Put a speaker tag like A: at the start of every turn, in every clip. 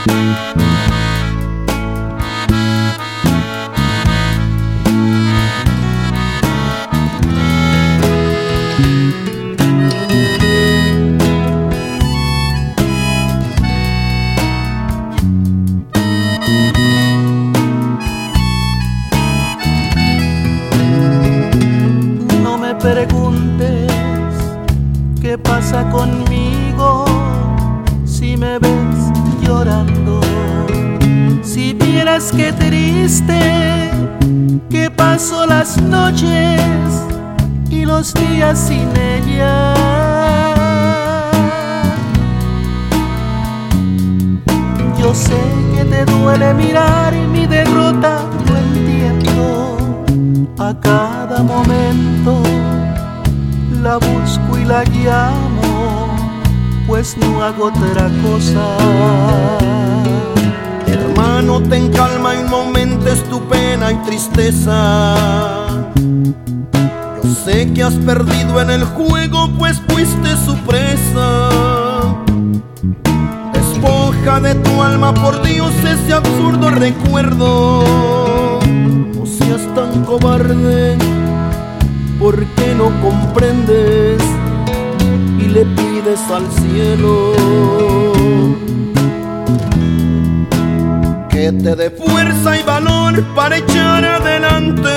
A: No me preguntes qué pasa conmigo si me ves llorando. Si vieras qué triste que paso las noches y los días sin ella. Yo sé que te duele mirar mi derrota, lo entiendo. A cada momento la busco y la llamo, pues no hago otra cosa.
B: Hermano, ten calma, en momentos tu pena y tristeza. Yo sé que has perdido en el juego, pues fuiste su presa. Despoja de tu alma, por Dios, ese absurdo recuerdo. No seas tan cobarde, ¿por qué no comprendes y le pides al cielo que te dé fuerza y valor para echar adelante?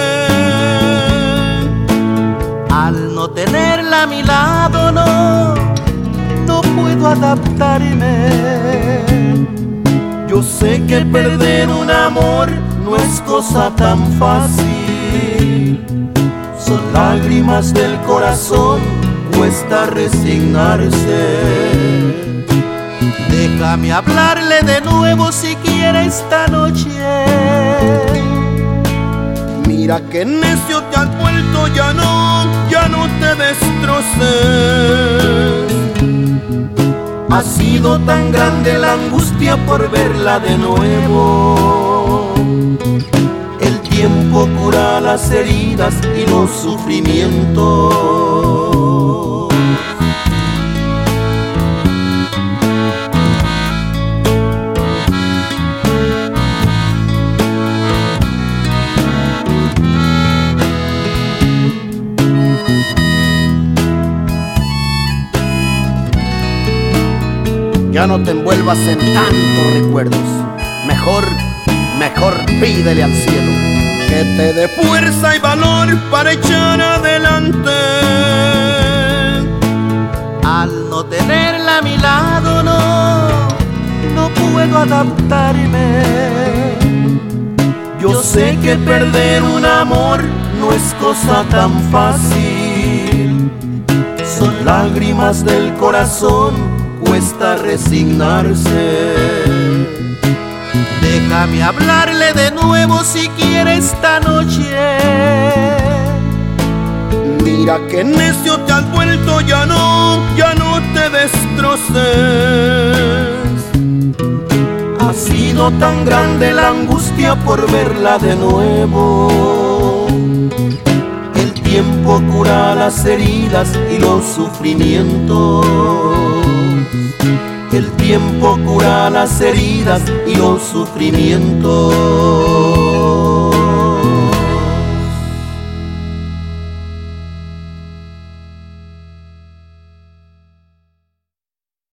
A: Al no tenerla a mi lado no puedo adaptarme.
B: Yo sé que perder un amor no es cosa tan fácil. Son lágrimas del corazón, cuesta resignarse.
A: Déjame hablarle de nuevo siquiera esta noche.
B: Mira que necio te has vuelto, ya no te destroces. Ha sido tan grande la angustia por verla de nuevo. El tiempo cura las heridas y los sufrimientos. Ya no te envuelvas en tantos recuerdos. Mejor pídele al cielo que te dé fuerza y valor para echar adelante.
A: Al no tenerla a mi lado no puedo adaptarme.
B: Yo sé que perder un amor no es cosa tan fácil. Son lágrimas del corazón, cuesta resignarse.
A: Déjame hablarle de nuevo siquiera esta noche.
B: Mira que necio te has vuelto, ya no te destroces. Ha sido tan grande la angustia por verla de nuevo. El tiempo cura las heridas y los sufrimientos. El tiempo cura las heridas y los sufrimientos.